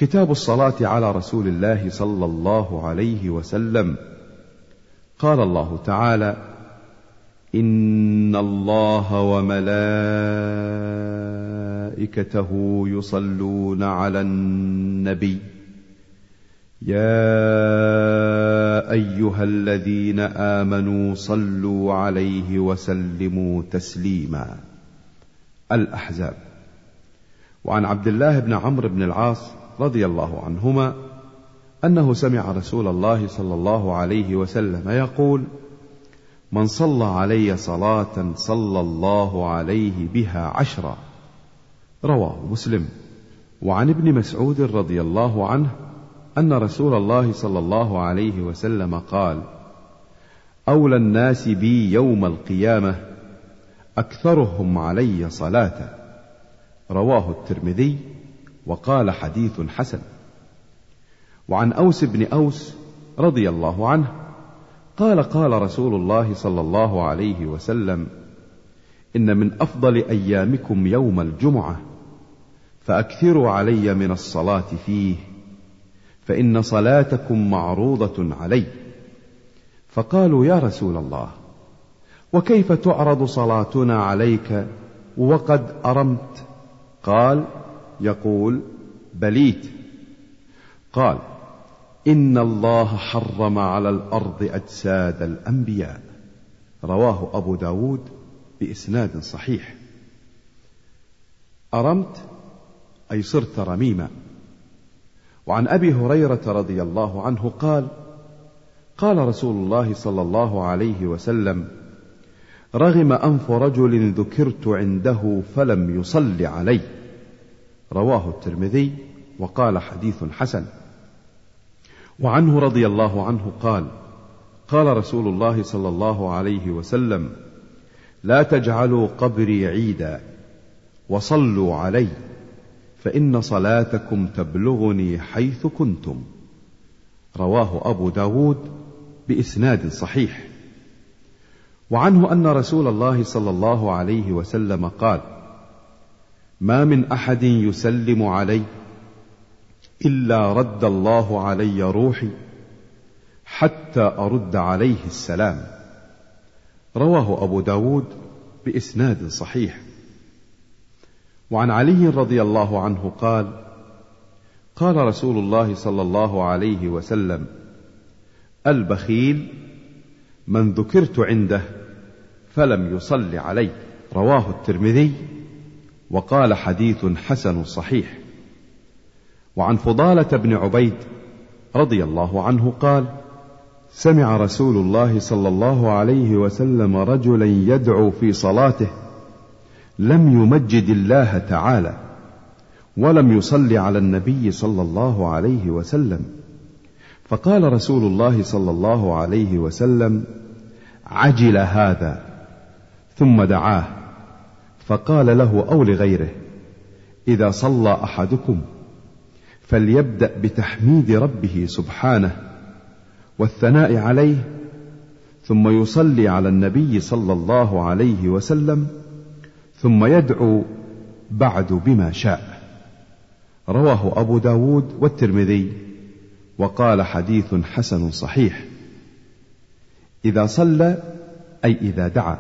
كتاب الصلاة على رسول الله صلى الله عليه وسلم. قال الله تعالى: إن الله وملائكته يصلون على النبي يا أيها الذين آمنوا صلوا عليه وسلموا تسليما. الأحزاب. وعن عبد الله بن عمرو بن العاص رضي الله عنهما أنه سمع رسول الله صلى الله عليه وسلم يقول: من صلى علي صلاة صلى الله عليه بها 10. رواه مسلم. وعن ابن مسعود رضي الله عنه أن رسول الله صلى الله عليه وسلم قال: أولى الناس بي يوم القيامة أكثرهم علي صلاة. رواه الترمذي وقال حديث حسن. وعن أوس بن أوس رضي الله عنه قال: قال رسول الله صلى الله عليه وسلم: إن من أفضل أيامكم يوم الجمعة، فأكثروا علي من الصلاة فيه، فإن صلاتكم معروضة علي. فقالوا: يا رسول الله، وكيف تعرض صلاتنا عليك وقد أرمت؟ قال: يقول: بليت. قال: إن الله حرم على الأرض أجساد الأنبياء. رواه أبو داود بإسناد صحيح. أرمت أي صرت رميما. وعن أبي هريرة رضي الله عنه قال: قال رسول الله صلى الله عليه وسلم: رغم أنف رجل ذكرت عنده فلم يصل علي. رواه الترمذي وقال حديث حسن. وعنه رضي الله عنه قال: قال رسول الله صلى الله عليه وسلم: لا تجعلوا قبري عيدا وصلوا علي، فإن صلاتكم تبلغني حيث كنتم. رواه أبو داود بإسناد صحيح. وعنه أن رسول الله صلى الله عليه وسلم قال: ما من أحد يسلم علي إلا رد الله علي روحي حتى أرد عليه السلام. رواه أبو داود بإسناد صحيح. وعن علي رضي الله عنه قال: قال رسول الله صلى الله عليه وسلم: البخيل من ذكرت عنده فلم يصل علي. رواه الترمذي وقال حديث حسن صحيح. وعن فضالة بن عبيد رضي الله عنه قال: سمع رسول الله صلى الله عليه وسلم رجلا يدعو في صلاته لم يمجد الله تعالى ولم يصلي على النبي صلى الله عليه وسلم، فقال رسول الله صلى الله عليه وسلم: عجل هذا، ثم دعاه فقال له أو لغيره: إذا صلى أحدكم فليبدأ بتحميد ربه سبحانه والثناء عليه، ثم يصلي على النبي صلى الله عليه وسلم، ثم يدعو بعد بما شاء. رواه أبو داود والترمذي وقال حديث حسن صحيح. إذا صلى أي إذا دعا.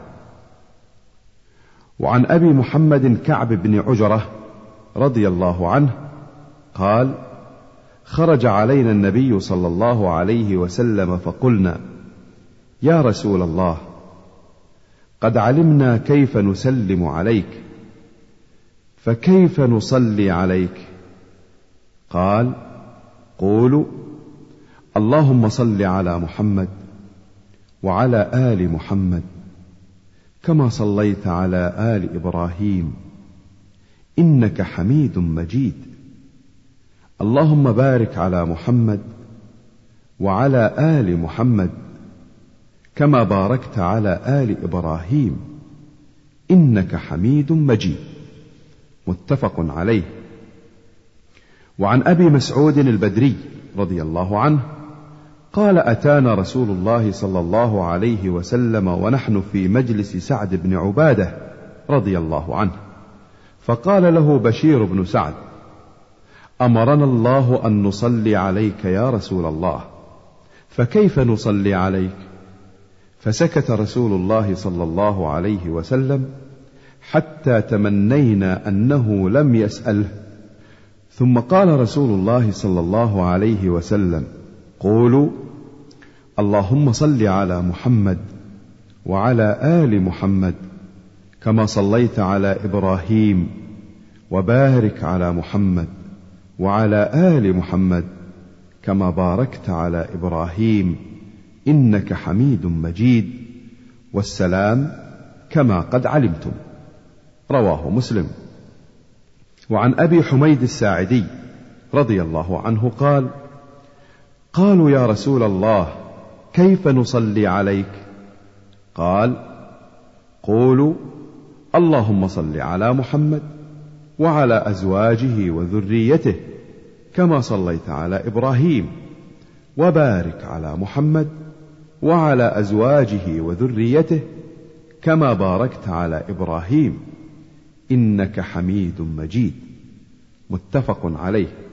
وعن أبي محمد كعب بن عجرة رضي الله عنه قال: خرج علينا النبي صلى الله عليه وسلم فقلنا: يا رسول الله، قد علمنا كيف نسلم عليك، فكيف نصلي عليك؟ قال: قولوا: اللهم صل على محمد وعلى آل محمد كما صليت على آل إبراهيم إنك حميد مجيد، اللهم بارك على محمد وعلى آل محمد كما باركت على آل إبراهيم إنك حميد مجيد. متفق عليه. وعن أبي مسعود البدري رضي الله عنه قال: أتانا رسول الله صلى الله عليه وسلم ونحن في مجلس سعد بن عبادة رضي الله عنه، فقال له بشير بن سعد: أمرنا الله أن نصلي عليك يا رسول الله، فكيف نصلي عليك؟ فسكت رسول الله صلى الله عليه وسلم حتى تمنينا أنه لم يسأله، ثم قال رسول الله صلى الله عليه وسلم: قولوا اللهم صل على محمد وعلى آل محمد كما صليت على إبراهيم، وبارك على محمد وعلى آل محمد كما باركت على إبراهيم إنك حميد مجيد، والسلام كما قد علمتم. رواه مسلم. وعن أبي حميد الساعدي رضي الله عنه قال: قالوا يا رسول الله كيف نصلي عليك؟ قال: قولوا اللهم صل على محمد وعلى أزواجه وذريته كما صليت على إبراهيم، وبارك على محمد وعلى أزواجه وذريته كما باركت على إبراهيم إنك حميد مجيد. متفق عليه.